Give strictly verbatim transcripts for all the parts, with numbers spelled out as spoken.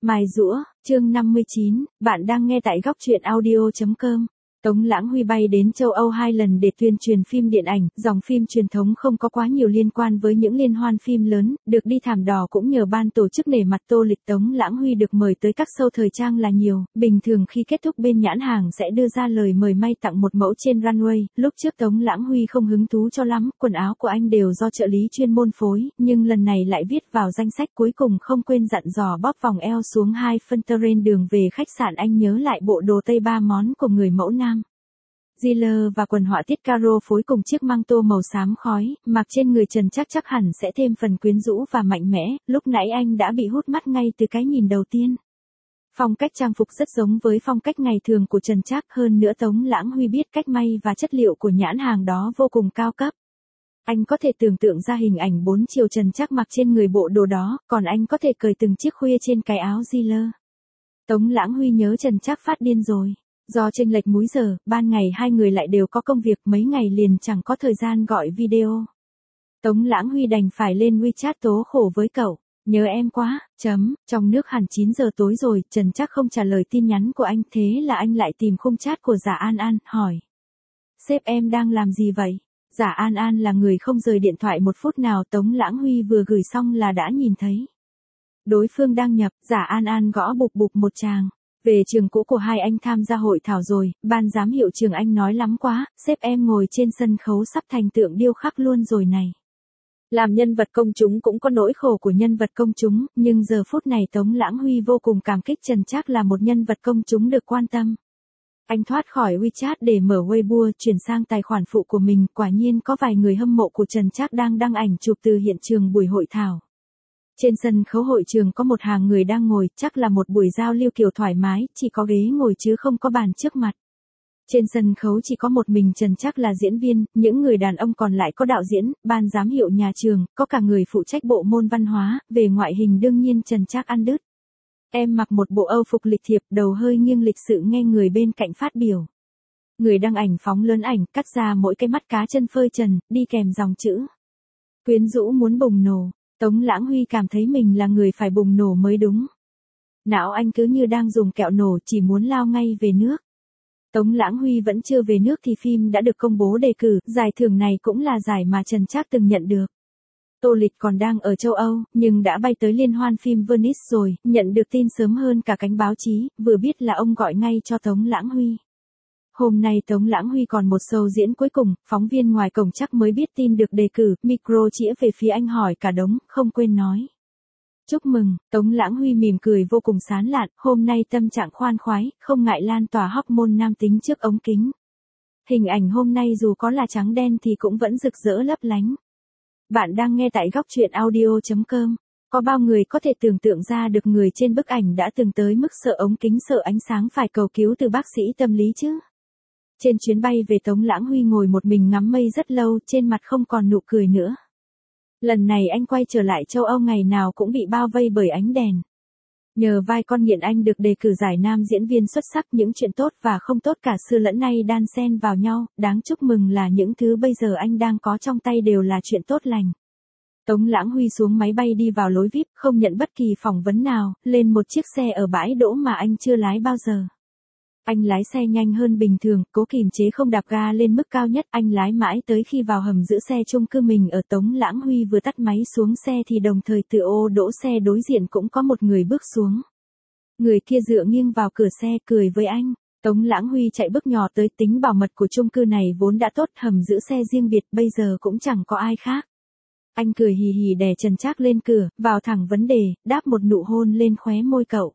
Mài giũa, chương năm mươi chín, bạn đang nghe tại góc truyện audio chấm com. Tống Lãng Huy bay đến châu Âu hai lần để tuyên truyền phim điện ảnh, dòng phim truyền thống không có quá nhiều liên quan với những liên hoan phim lớn, được đi thảm đỏ cũng nhờ ban tổ chức nể mặt tô lịch. Tống Lãng Huy được mời tới các show thời trang là nhiều, bình thường khi kết thúc bên nhãn hàng sẽ đưa ra lời mời may tặng một mẫu trên runway. Lúc trước Tống Lãng Huy không hứng thú cho lắm, quần áo của anh đều do trợ lý chuyên môn phối, nhưng lần này lại viết vào danh sách, cuối cùng không quên dặn dò bóp vòng eo xuống hai phân tơ trên đường về khách sạn. Anh nhớ lại bộ đồ tây ba món của người mẫu nam Ziller và quần họa tiết caro phối cùng chiếc măng tô màu xám khói, mặc trên người Trần Trác chắc hẳn sẽ thêm phần quyến rũ và mạnh mẽ. Lúc nãy anh đã bị hút mắt ngay từ cái nhìn đầu tiên. Phong cách trang phục rất giống với phong cách ngày thường của Trần Trác, hơn nữa Tống Lãng Huy biết cách may và chất liệu của nhãn hàng đó vô cùng cao cấp. Anh có thể tưởng tượng ra hình ảnh bốn chiều Trần Trác mặc trên người bộ đồ đó, còn anh có thể cởi từng chiếc khuya trên cái áo Ziller. Tống Lãng Huy nhớ Trần Trác phát điên rồi. Do chênh lệch múi giờ, ban ngày hai người lại đều có công việc, mấy ngày liền chẳng có thời gian gọi video. Tống Lãng Huy đành phải lên WeChat tố khổ với cậu. Nhớ em quá, chấm, trong nước hẳn chín giờ tối rồi, Trần Trác không trả lời tin nhắn của anh, thế là anh lại tìm khung chat của Giả An An, hỏi. Sếp em đang làm gì vậy? Giả An An là người không rời điện thoại một phút nào, Tống Lãng Huy vừa gửi xong là đã nhìn thấy. Đối phương đăng nhập, Giả An An gõ bụp bụp một tràng. Về trường cũ của hai anh tham gia hội thảo rồi, ban giám hiệu trường anh nói lắm quá, sếp em ngồi trên sân khấu sắp thành tượng điêu khắc luôn rồi này. Làm nhân vật công chúng cũng có nỗi khổ của nhân vật công chúng, nhưng giờ phút này Tống Lãng Huy vô cùng cảm kích Trần Trác là một nhân vật công chúng được quan tâm. Anh thoát khỏi WeChat để mở Weibo, chuyển sang tài khoản phụ của mình, quả nhiên có vài người hâm mộ của Trần Trác đang đăng ảnh chụp từ hiện trường buổi hội thảo. Trên sân khấu hội trường có một hàng người đang ngồi, chắc là một buổi giao lưu kiểu thoải mái, chỉ có ghế ngồi chứ không có bàn trước mặt. Trên sân khấu chỉ có một mình Trần Trác là diễn viên, những người đàn ông còn lại có đạo diễn, ban giám hiệu nhà trường, có cả người phụ trách bộ môn văn hóa. Về ngoại hình đương nhiên Trần Trác ăn đứt. Em mặc một bộ âu phục lịch thiệp, đầu hơi nghiêng lịch sự nghe người bên cạnh phát biểu. Người đăng ảnh phóng lớn ảnh, cắt ra mỗi cái mắt cá chân phơi trần, đi kèm dòng chữ. Quyến rũ muốn bùng nổ. Tống Lãng Huy cảm thấy mình là người phải bùng nổ mới đúng. Não anh cứ như đang dùng kẹo nổ, chỉ muốn lao ngay về nước. Tống Lãng Huy vẫn chưa về nước thì phim đã được công bố đề cử, giải thưởng này cũng là giải mà Trần Trác từng nhận được. Tô Lịch còn đang ở châu Âu, nhưng đã bay tới liên hoan phim Venice rồi, nhận được tin sớm hơn cả cánh báo chí, vừa biết là ông gọi ngay cho Tống Lãng Huy. Hôm nay Tống Lãng Huy còn một show diễn cuối cùng, phóng viên ngoài cổng chắc mới biết tin được đề cử, micro chĩa về phía anh hỏi cả đống, không quên nói. Chúc mừng, Tống Lãng Huy mỉm cười vô cùng sán lạn, hôm nay tâm trạng khoan khoái, không ngại lan tỏa hormone nam tính trước ống kính. Hình ảnh hôm nay dù có là trắng đen thì cũng vẫn rực rỡ lấp lánh. Bạn đang nghe tại góc truyện audio chấm com. Có bao người có thể tưởng tượng ra được người trên bức ảnh đã từng tới mức sợ ống kính sợ ánh sáng phải cầu cứu từ bác sĩ tâm lý chứ? Trên chuyến bay về Tống Lãng Huy ngồi một mình ngắm mây rất lâu, trên mặt không còn nụ cười nữa. Lần này anh quay trở lại châu Âu ngày nào cũng bị bao vây bởi ánh đèn. Nhờ vai con nghiện anh được đề cử giải nam diễn viên xuất sắc, những chuyện tốt và không tốt cả xưa lẫn nay đan xen vào nhau, đáng chúc mừng là những thứ bây giờ anh đang có trong tay đều là chuyện tốt lành. Tống Lãng Huy xuống máy bay đi vào lối vi ai pi, không nhận bất kỳ phỏng vấn nào, lên một chiếc xe ở bãi đỗ mà anh chưa lái bao giờ. Anh lái xe nhanh hơn bình thường, cố kìm chế không đạp ga lên mức cao nhất, anh lái mãi tới khi vào hầm giữ xe chung cư mình ở. Tống Lãng Huy vừa tắt máy xuống xe thì đồng thời từ ô đỗ xe đối diện cũng có một người bước xuống. Người kia dựa nghiêng vào cửa xe cười với anh. Tống Lãng Huy chạy bước nhỏ tới, tính bảo mật của chung cư này vốn đã tốt, hầm giữ xe riêng biệt, bây giờ cũng chẳng có ai khác. Anh cười hì hì đè Trần Trác lên cửa, vào thẳng vấn đề, đáp một nụ hôn lên khóe môi cậu.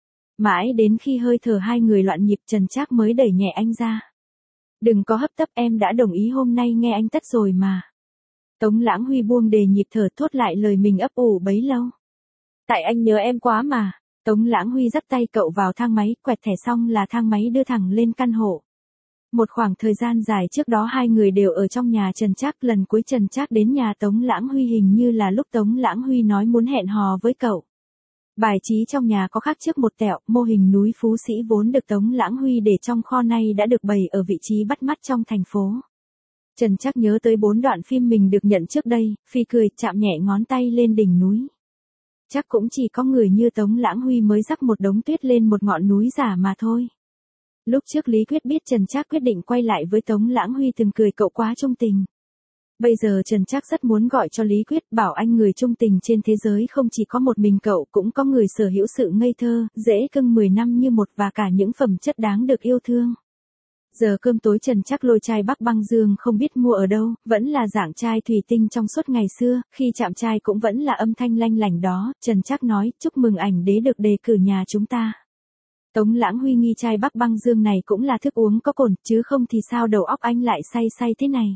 Mãi đến khi hơi thở hai người loạn nhịp Trần Trác mới đẩy nhẹ anh ra. Đừng có hấp tấp, em đã đồng ý hôm nay nghe anh tất rồi mà. Tống Lãng Huy buông đề nhịp thở, thốt lại lời mình ấp ủ bấy lâu. Tại anh nhớ em quá mà. Tống Lãng Huy dắt tay cậu vào thang máy, quẹt thẻ xong là thang máy đưa thẳng lên căn hộ. Một khoảng thời gian dài trước đó hai người đều ở trong nhà Trần Trác, lần cuối Trần Trác đến nhà Tống Lãng Huy hình như là lúc Tống Lãng Huy nói muốn hẹn hò với cậu. Bài trí trong nhà có khác trước một tẹo, mô hình núi Phú Sĩ vốn được Tống Lãng Huy để trong kho nay đã được bày ở vị trí bắt mắt trong thành phố. Trần Trác nhớ tới bốn đoạn phim mình được nhận trước đây, phi cười, chạm nhẹ ngón tay lên đỉnh núi. Chắc cũng chỉ có người như Tống Lãng Huy mới rắc một đống tuyết lên một ngọn núi giả mà thôi. Lúc trước Lý Quyết biết Trần Trác quyết định quay lại với Tống Lãng Huy từng cười cậu quá trung tình. Bây giờ Trần Trác rất muốn gọi cho Lý Quyết bảo anh người trung tình trên thế giới không chỉ có một mình cậu, cũng có người sở hữu sự ngây thơ, dễ cưng mười năm như một và cả những phẩm chất đáng được yêu thương. Giờ cơm tối Trần Trác lôi chai Bắc Băng Dương không biết mua ở đâu, vẫn là dạng chai thủy tinh trong suốt ngày xưa, khi chạm chai cũng vẫn là âm thanh lanh lảnh đó. Trần Trác nói, chúc mừng ảnh đế được đề cử nhà chúng ta. Tống Lãng Huy nghi chai Bắc Băng Dương này cũng là thức uống có cồn, chứ không thì sao đầu óc anh lại say say thế này.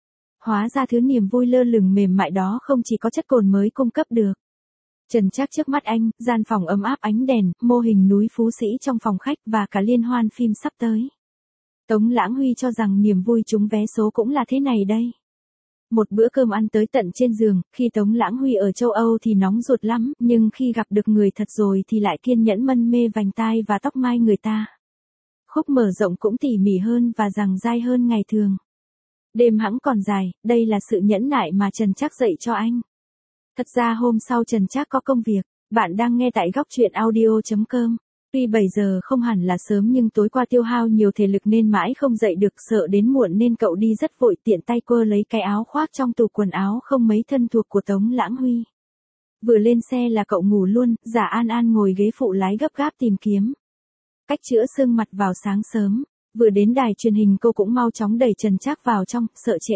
Hóa ra thứ niềm vui lơ lửng mềm mại đó không chỉ có chất cồn mới cung cấp được. Trần Trác trước mắt anh, gian phòng ấm áp ánh đèn, mô hình núi Phú Sĩ trong phòng khách và cả liên hoan phim sắp tới. Tống Lãng Huy cho rằng niềm vui trúng vé số cũng là thế này đây. Một bữa cơm ăn tới tận trên giường, khi Tống Lãng Huy ở châu Âu thì nóng ruột lắm, nhưng khi gặp được người thật rồi thì lại kiên nhẫn mân mê vành tai và tóc mai người ta. Khúc mở rộng cũng tỉ mỉ hơn và dằng dai hơn ngày thường. Đêm hẵng còn dài, đây là sự nhẫn nại mà Trần Trác dạy cho anh. Thật ra hôm sau Trần Trác có công việc. Bạn đang nghe tại góc truyện audio chấm com. Tuy bảy giờ không hẳn là sớm nhưng tối qua tiêu hao nhiều thể lực nên mãi không dậy được, sợ đến muộn nên cậu đi rất vội, tiện tay quơ lấy cái áo khoác trong tủ quần áo không mấy thân thuộc của Tống Lãng Huy. Vừa lên xe là cậu ngủ luôn, giả An An ngồi ghế phụ lái gấp gáp tìm kiếm cách chữa sưng mặt vào sáng sớm. Vừa đến đài truyền hình cô cũng mau chóng đẩy Trần Trác vào trong, sợ trễ.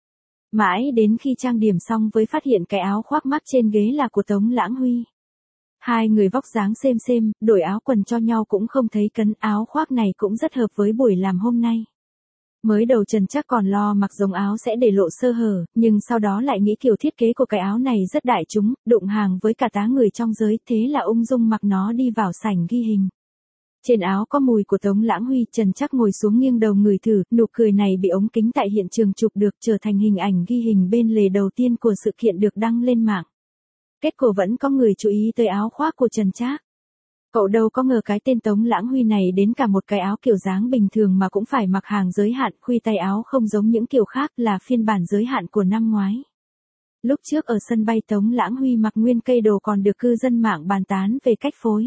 Mãi đến khi trang điểm xong mới phát hiện cái áo khoác mắc trên ghế là của Tống Lãng Huy. Hai người vóc dáng xêm xêm, đổi áo quần cho nhau cũng không thấy cấn, áo khoác này cũng rất hợp với buổi làm hôm nay. Mới đầu Trần Trác còn lo mặc giống áo sẽ để lộ sơ hở, nhưng sau đó lại nghĩ kiểu thiết kế của cái áo này rất đại chúng, đụng hàng với cả tá người trong giới, thế là ung dung mặc nó đi vào sảnh ghi hình. Trên áo có mùi của Tống Lãng Huy, Trần Trác ngồi xuống nghiêng đầu ngửi thử, nụ cười này bị ống kính tại hiện trường chụp được, trở thành hình ảnh ghi hình bên lề đầu tiên của sự kiện được đăng lên mạng. Kết quả vẫn có người chú ý tới áo khoác của Trần Trác. Cậu đâu có ngờ cái tên Tống Lãng Huy này đến cả một cái áo kiểu dáng bình thường mà cũng phải mặc hàng giới hạn, khuy tay áo không giống những kiểu khác, là phiên bản giới hạn của năm ngoái. Lúc trước ở sân bay Tống Lãng Huy mặc nguyên cây đồ còn được cư dân mạng bàn tán về cách phối.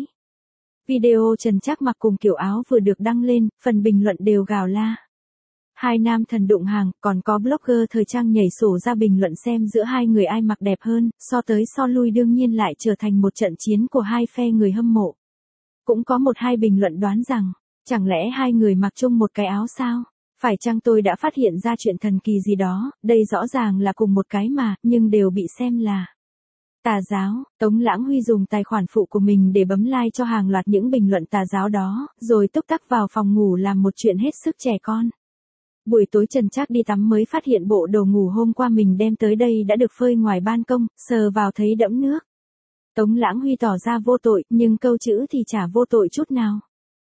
Video Trần Trác mặc cùng kiểu áo vừa được đăng lên, phần bình luận đều gào la. Hai nam thần đụng hàng, còn có blogger thời trang nhảy sổ ra bình luận xem giữa hai người ai mặc đẹp hơn, so tới so lui đương nhiên lại trở thành một trận chiến của hai phe người hâm mộ. Cũng có một hai bình luận đoán rằng, chẳng lẽ hai người mặc chung một cái áo sao? Phải chăng tôi đã phát hiện ra chuyện thần kỳ gì đó, đây rõ ràng là cùng một cái mà, nhưng đều bị xem là tà giáo. Tống Lãng Huy dùng tài khoản phụ của mình để bấm like cho hàng loạt những bình luận tà giáo đó, rồi túc tắc vào phòng ngủ làm một chuyện hết sức trẻ con. Buổi tối Trần Trác đi tắm mới phát hiện bộ đồ ngủ hôm qua mình đem tới đây đã được phơi ngoài ban công, sờ vào thấy đẫm nước. Tống Lãng Huy tỏ ra vô tội, nhưng câu chữ thì chả vô tội chút nào.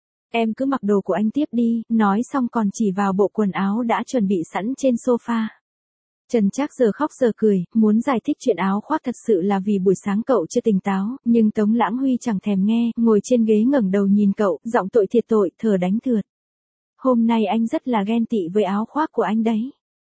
Em cứ mặc đồ của anh tiếp đi, nói xong còn chỉ vào bộ quần áo đã chuẩn bị sẵn trên sofa. Trần Trác giờ khóc giờ cười, muốn giải thích chuyện áo khoác thật sự là vì buổi sáng cậu chưa tỉnh táo, nhưng Tống Lãng Huy chẳng thèm nghe, ngồi trên ghế ngẩng đầu nhìn cậu, giọng tội thiệt tội, thở đánh thượt. Hôm nay anh rất là ghen tị với áo khoác của anh đấy.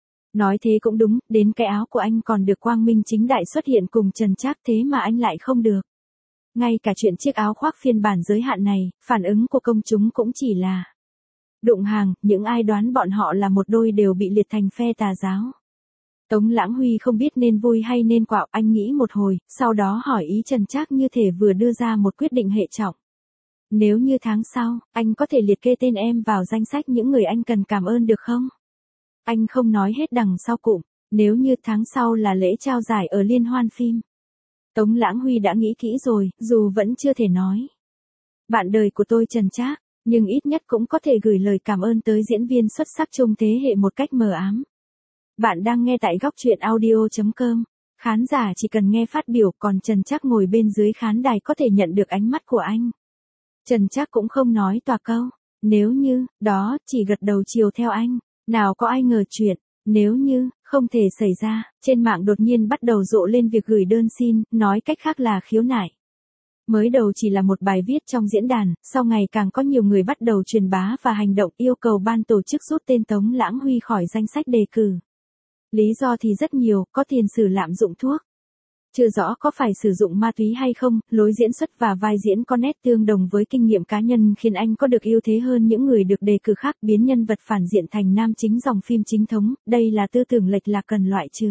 Nói thế cũng đúng, đến cái áo của anh còn được quang minh chính đại xuất hiện cùng Trần Trác, thế mà anh lại không được. Ngay cả chuyện chiếc áo khoác phiên bản giới hạn này, phản ứng của công chúng cũng chỉ là đụng hàng, những ai đoán bọn họ là một đôi đều bị liệt thành phe tà giáo. Tống Lãng Huy không biết nên vui hay nên quạo, anh nghĩ một hồi, sau đó hỏi ý Trần Trác như thể vừa đưa ra một quyết định hệ trọng. Nếu như tháng sau, anh có thể liệt kê tên em vào danh sách những người anh cần cảm ơn được không? Anh không nói hết đằng sau cụm, nếu như tháng sau là lễ trao giải ở liên hoan phim. Tống Lãng Huy đã nghĩ kỹ rồi, dù vẫn chưa thể nói bạn đời của tôi Trần Trác, nhưng ít nhất cũng có thể gửi lời cảm ơn tới diễn viên xuất sắc chung thế hệ một cách mờ ám. Bạn đang nghe tại góc truyện audio chấm com. Khán giả chỉ cần nghe phát biểu, còn Trần Trác ngồi bên dưới khán đài có thể nhận được ánh mắt của anh. Trần Trác cũng không nói toạc câu, nếu như, đó, chỉ gật đầu chiều theo anh. Nào có ai ngờ chuyện, nếu như, không thể xảy ra, trên mạng đột nhiên bắt đầu rộ lên việc gửi đơn xin, nói cách khác là khiếu nại. Mới đầu chỉ là một bài viết trong diễn đàn, sau ngày càng có nhiều người bắt đầu truyền bá và hành động yêu cầu ban tổ chức rút tên Tống Lãng Huy khỏi danh sách đề cử. Lý do thì rất nhiều, có tiền sử lạm dụng thuốc, Chưa rõ có phải sử dụng ma túy hay không, lối diễn xuất và vai diễn có nét tương đồng với kinh nghiệm cá nhân khiến anh có được ưu thế hơn những người được đề cử khác, biến nhân vật phản diện thành nam chính dòng phim chính thống, đây là tư tưởng lệch lạc cần loại trừ.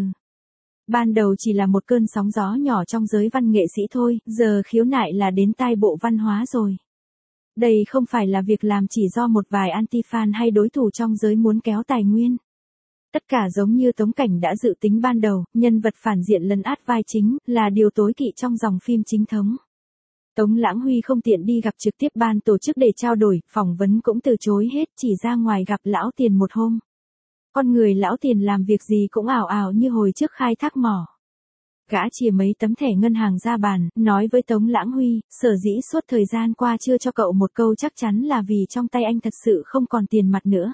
Ban đầu chỉ là một cơn sóng gió nhỏ trong giới văn nghệ sĩ thôi, giờ khiếu nại là đến tai Bộ Văn hóa rồi. Đây không phải là việc làm chỉ do một vài anti-fan hay đối thủ trong giới muốn kéo tài nguyên. Tất cả giống như Tống Cảnh đã dự tính ban đầu, nhân vật phản diện lấn át vai chính, là điều tối kỵ trong dòng phim chính thống. Tống Lãng Huy không tiện đi gặp trực tiếp ban tổ chức để trao đổi, phỏng vấn cũng từ chối hết, chỉ ra ngoài gặp Lão Tiền một hôm. Con người Lão Tiền làm việc gì cũng ảo ảo như hồi trước khai thác mỏ. Gã chìa mấy tấm thẻ ngân hàng ra bàn, nói với Tống Lãng Huy, sở dĩ suốt thời gian qua chưa cho cậu một câu chắc chắn là vì trong tay anh thật sự không còn tiền mặt nữa.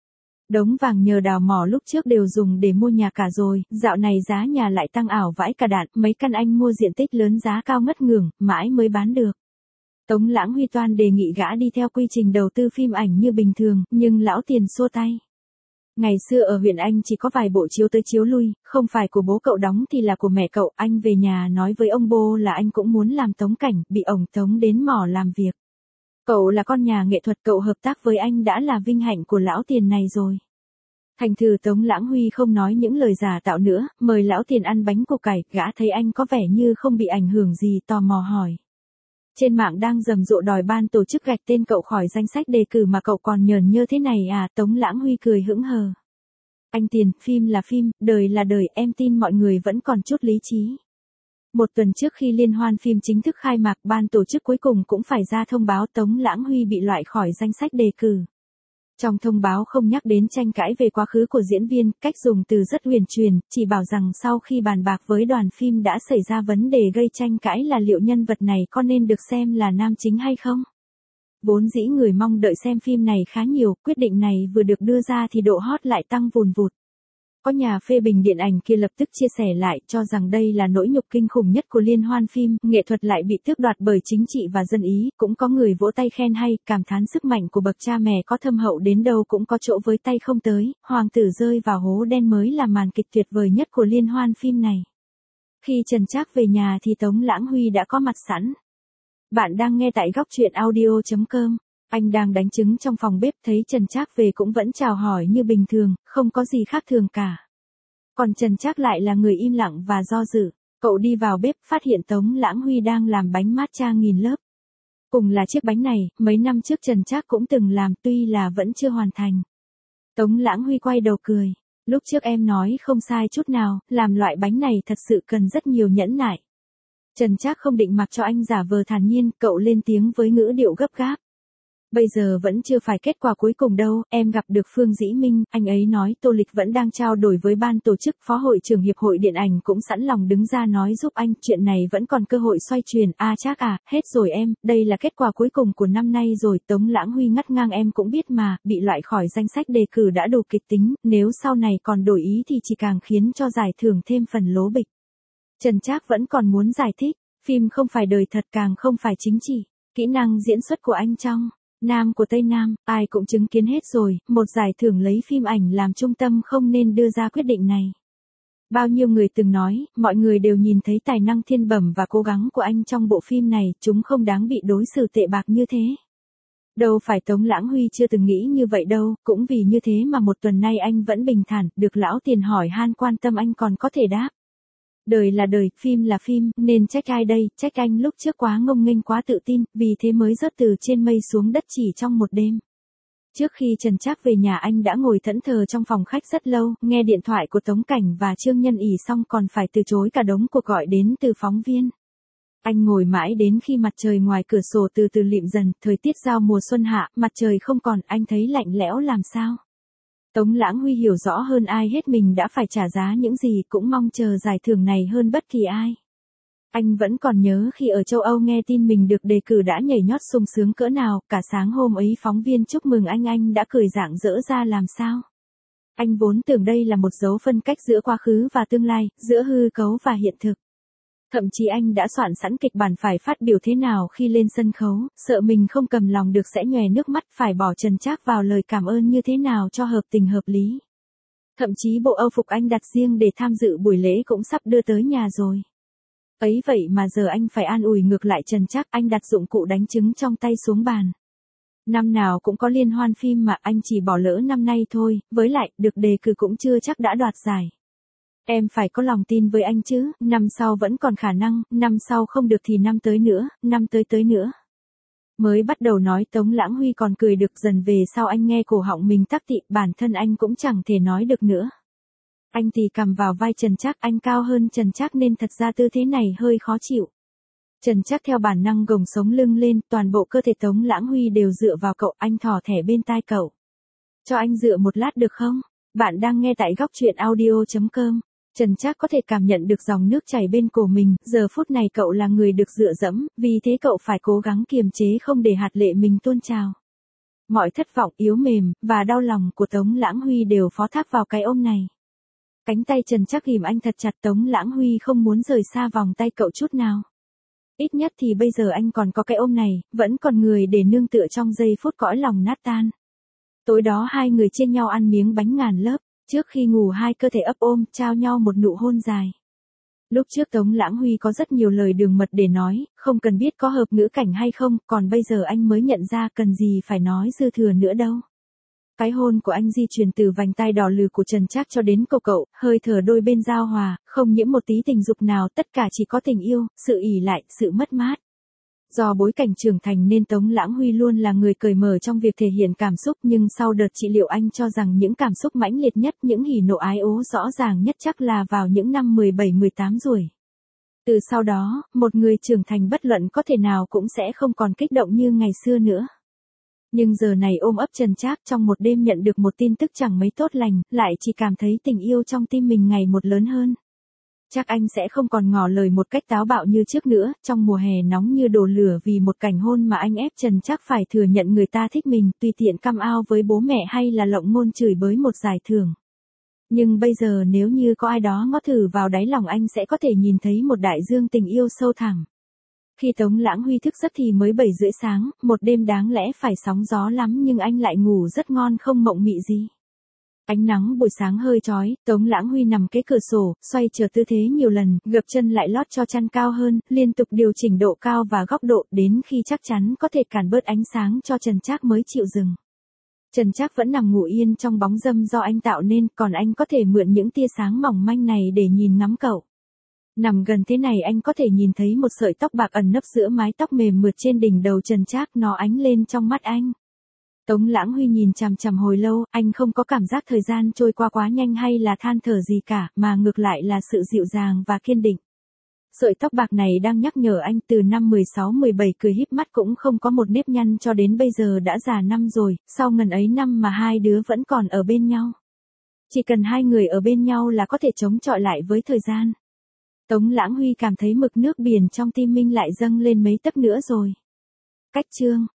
Đống vàng nhờ đào mỏ lúc trước đều dùng để mua nhà cả rồi, dạo này giá nhà lại tăng ảo vãi cả đạn, mấy căn anh mua diện tích lớn giá cao ngất ngưởng, mãi mới bán được. Tống Lãng Huy toan đề nghị gã đi theo quy trình đầu tư phim ảnh như bình thường, nhưng Lão Tiền xua tay. Ngày xưa ở huyện anh chỉ có vài bộ chiếu tới chiếu lui, không phải của bố cậu đóng thì là của mẹ cậu, anh về nhà nói với ông bô là anh cũng muốn làm Tống Cảnh, bị ổng tống đến mỏ làm việc. Cậu là con nhà nghệ thuật, cậu hợp tác với anh đã là vinh hạnh của Lão Tiền này rồi. Thành thử Tống Lãng Huy không nói những lời giả tạo nữa, mời Lão Tiền ăn bánh củ cải, gã thấy anh có vẻ như không bị ảnh hưởng gì, tò mò hỏi. Trên mạng đang rầm rộ đòi ban tổ chức gạch tên cậu khỏi danh sách đề cử mà cậu còn nhờn nhơ thế này à? Tống Lãng Huy cười hững hờ. Anh Tiền, phim là phim, đời là đời, em tin mọi người vẫn còn chút lý trí. Một tuần trước khi liên hoan phim chính thức khai mạc, ban tổ chức cuối cùng cũng phải ra thông báo Tống Lãng Huy bị loại khỏi danh sách đề cử. Trong thông báo không nhắc đến tranh cãi về quá khứ của diễn viên, cách dùng từ rất huyền truyền, chỉ bảo rằng sau khi bàn bạc với đoàn phim đã xảy ra vấn đề gây tranh cãi là liệu nhân vật này có nên được xem là nam chính hay không. Vốn dĩ người mong đợi xem phim này khá nhiều, quyết định này vừa được đưa ra thì độ hot lại tăng vùn vụt. Có nhà phê bình điện ảnh kia lập tức chia sẻ lại, cho rằng đây là nỗi nhục kinh khủng nhất của liên hoan phim, nghệ thuật lại bị tước đoạt bởi chính trị và dân ý, cũng có người vỗ tay khen hay, cảm thán sức mạnh của bậc cha mẹ có thâm hậu đến đâu cũng có chỗ với tay không tới, hoàng tử rơi vào hố đen mới là màn kịch tuyệt vời nhất của liên hoan phim này. Khi Trần Trác về nhà thì Tống Lãng Huy đã có mặt sẵn. Bạn đang nghe tại góc truyện audio chấm com. Anh đang đánh trứng trong phòng bếp, thấy Trần Trác về cũng vẫn chào hỏi như bình thường, không có gì khác thường cả. Còn Trần Trác lại là người im lặng và do dự. Cậu đi vào bếp, phát hiện Tống Lãng Huy đang làm bánh matcha nghìn lớp. Cùng là chiếc bánh này, mấy năm trước Trần Trác cũng từng làm, tuy là vẫn chưa hoàn thành. Tống Lãng Huy quay đầu cười. Lúc trước em nói không sai chút nào, làm loại bánh này thật sự cần rất nhiều nhẫn nại. Trần Trác không định mặc cho anh giả vờ thản nhiên, cậu lên tiếng với ngữ điệu gấp gáp. Bây giờ vẫn chưa phải kết quả cuối cùng đâu, em gặp được Phương Dĩ Minh, anh ấy nói Tô Lịch vẫn đang trao đổi với ban tổ chức, phó hội trưởng hiệp hội điện ảnh cũng sẵn lòng đứng ra nói giúp anh, chuyện này vẫn còn cơ hội xoay chuyển, a à, Trác à, hết rồi em, đây là kết quả cuối cùng của năm nay rồi. Tống Lãng Huy ngắt ngang, em cũng biết mà, bị loại khỏi danh sách đề cử đã đủ kịch tính, nếu sau này còn đổi ý thì chỉ càng khiến cho giải thưởng thêm phần lố bịch. Trần Trác vẫn còn muốn giải thích, phim không phải đời thật, càng không phải chính trị, kỹ năng diễn xuất của anh trong Nam của Tây Nam, ai cũng chứng kiến hết rồi, một giải thưởng lấy phim ảnh làm trung tâm không nên đưa ra quyết định này. Bao nhiêu người từng nói, mọi người đều nhìn thấy tài năng thiên bẩm và cố gắng của anh trong bộ phim này, chúng không đáng bị đối xử tệ bạc như thế. Đâu phải Tống Lãng Huy chưa từng nghĩ như vậy đâu, cũng vì như thế mà một tuần nay anh vẫn bình thản, được Lão Tiền hỏi han quan tâm anh còn có thể đáp. Đời là đời, phim là phim, nên trách ai đây, trách anh lúc trước quá ngông nghênh quá tự tin, vì thế mới rớt từ trên mây xuống đất chỉ trong một đêm. Trước khi Trần Trác về nhà anh đã ngồi thẫn thờ trong phòng khách rất lâu, nghe điện thoại của Tống Cảnh và Trương Nhân ỉ xong còn phải từ chối cả đống cuộc gọi đến từ phóng viên. Anh ngồi mãi đến khi mặt trời ngoài cửa sổ từ từ lịm dần, thời tiết giao mùa xuân hạ, mặt trời không còn, anh thấy lạnh lẽo làm sao. Tống Lãng Huy hiểu rõ hơn ai hết mình đã phải trả giá những gì, cũng mong chờ giải thưởng này hơn bất kỳ ai. Anh vẫn còn nhớ khi ở châu Âu nghe tin mình được đề cử đã nhảy nhót sung sướng cỡ nào, cả sáng hôm ấy phóng viên chúc mừng anh anh đã cười rạng rỡ ra làm sao. Anh vốn tưởng đây là một dấu phân cách giữa quá khứ và tương lai, giữa hư cấu và hiện thực. Thậm chí anh đã soạn sẵn kịch bản phải phát biểu thế nào khi lên sân khấu, sợ mình không cầm lòng được sẽ nhòe nước mắt, phải bỏ Trần Trác vào lời cảm ơn như thế nào cho hợp tình hợp lý. Thậm chí bộ âu phục anh đặt riêng để tham dự buổi lễ cũng sắp đưa tới nhà rồi. Ấy vậy mà giờ anh phải an ủi ngược lại Trần Trác, anh đặt dụng cụ đánh trứng trong tay xuống bàn. Năm nào cũng có liên hoan phim mà anh chỉ bỏ lỡ năm nay thôi, với lại, được đề cử cũng chưa chắc đã đoạt giải. Em phải có lòng tin với anh chứ, năm sau vẫn còn khả năng, năm sau không được thì năm tới nữa, năm tới tới nữa. Mới bắt đầu nói Tống Lãng Huy còn cười được, dần về sau anh nghe cổ họng mình tắc tị, bản thân anh cũng chẳng thể nói được nữa. Anh tì cằm vào vai Trần Trác, anh cao hơn Trần Trác nên thật ra tư thế này hơi khó chịu. Trần Trác theo bản năng gồng sống lưng lên, toàn bộ cơ thể Tống Lãng Huy đều dựa vào cậu, anh thỏ thẻ bên tai cậu. Cho anh dựa một lát được không? Bạn đang nghe tại góc truyện audio chấm com. Trần Trác có thể cảm nhận được dòng nước chảy bên cổ mình, giờ phút này cậu là người được dựa dẫm, vì thế cậu phải cố gắng kiềm chế không để hạt lệ mình tuôn trào. Mọi thất vọng, yếu mềm, và đau lòng của Tống Lãng Huy đều phó thác vào cái ôm này. Cánh tay Trần Trác ghìm anh thật chặt, Tống Lãng Huy không muốn rời xa vòng tay cậu chút nào. Ít nhất thì bây giờ anh còn có cái ôm này, vẫn còn người để nương tựa trong giây phút cõi lòng nát tan. Tối đó hai người chia nhau ăn miếng bánh ngàn lớp, trước khi ngủ hai cơ thể ấp ôm, trao nhau một nụ hôn dài. Lúc trước Tống Lãng Huy có rất nhiều lời đường mật để nói, không cần biết có hợp ngữ cảnh hay không, còn bây giờ anh mới nhận ra cần gì phải nói dư thừa nữa đâu. Cái hôn của anh di chuyển từ vành tai đỏ lừ của Trần Trác cho đến cổ cậu, hơi thở đôi bên giao hòa, không nhiễm một tí tình dục nào, tất cả chỉ có tình yêu, sự ỷ lại, sự mất mát. Do bối cảnh trưởng thành nên Tống Lãng Huy luôn là người cởi mở trong việc thể hiện cảm xúc, nhưng sau đợt trị liệu anh cho rằng những cảm xúc mãnh liệt nhất, những hỉ nộ ái ố rõ ràng nhất chắc là vào những năm mười bảy mười tám tuổi. Từ sau đó, một người trưởng thành bất luận có thể nào cũng sẽ không còn kích động như ngày xưa nữa. Nhưng giờ này ôm ấp Trần Trác trong một đêm nhận được một tin tức chẳng mấy tốt lành, lại chỉ cảm thấy tình yêu trong tim mình ngày một lớn hơn. Chắc anh sẽ không còn ngỏ lời một cách táo bạo như trước nữa, trong mùa hè nóng như đổ lửa vì một cảnh hôn mà anh ép Trần Trác phải thừa nhận người ta thích mình, tùy tiện căm ao với bố mẹ hay là lộng ngôn chửi bới một giải thưởng. Nhưng bây giờ nếu như có ai đó ngó thử vào đáy lòng anh sẽ có thể nhìn thấy một đại dương tình yêu sâu thẳm. Khi Tống Lãng Huy thức giấc thì mới bảy rưỡi sáng, một đêm đáng lẽ phải sóng gió lắm nhưng anh lại ngủ rất ngon không mộng mị gì. Ánh nắng buổi sáng hơi chói, Tống Lãng Huy nằm kế cửa sổ, xoay chờ tư thế nhiều lần, gập chân lại lót cho chăn cao hơn, liên tục điều chỉnh độ cao và góc độ, đến khi chắc chắn có thể cản bớt ánh sáng cho Trần Trác mới chịu dừng. Trần Trác vẫn nằm ngủ yên trong bóng râm do anh tạo nên, còn anh có thể mượn những tia sáng mỏng manh này để nhìn ngắm cậu. Nằm gần thế này anh có thể nhìn thấy một sợi tóc bạc ẩn nấp giữa mái tóc mềm mượt trên đỉnh đầu Trần Trác, nó ánh lên trong mắt anh. Tống Lãng Huy nhìn chằm chằm hồi lâu, anh không có cảm giác thời gian trôi qua quá nhanh hay là than thở gì cả, mà ngược lại là sự dịu dàng và kiên định. Sợi tóc bạc này đang nhắc nhở anh từ năm mười sáu mười bảy cười híp mắt cũng không có một nếp nhăn cho đến bây giờ đã già năm rồi, sau ngần ấy năm mà hai đứa vẫn còn ở bên nhau. Chỉ cần hai người ở bên nhau là có thể chống chọi lại với thời gian. Tống Lãng Huy cảm thấy mực nước biển trong tim mình lại dâng lên mấy tấc nữa rồi. Cách chương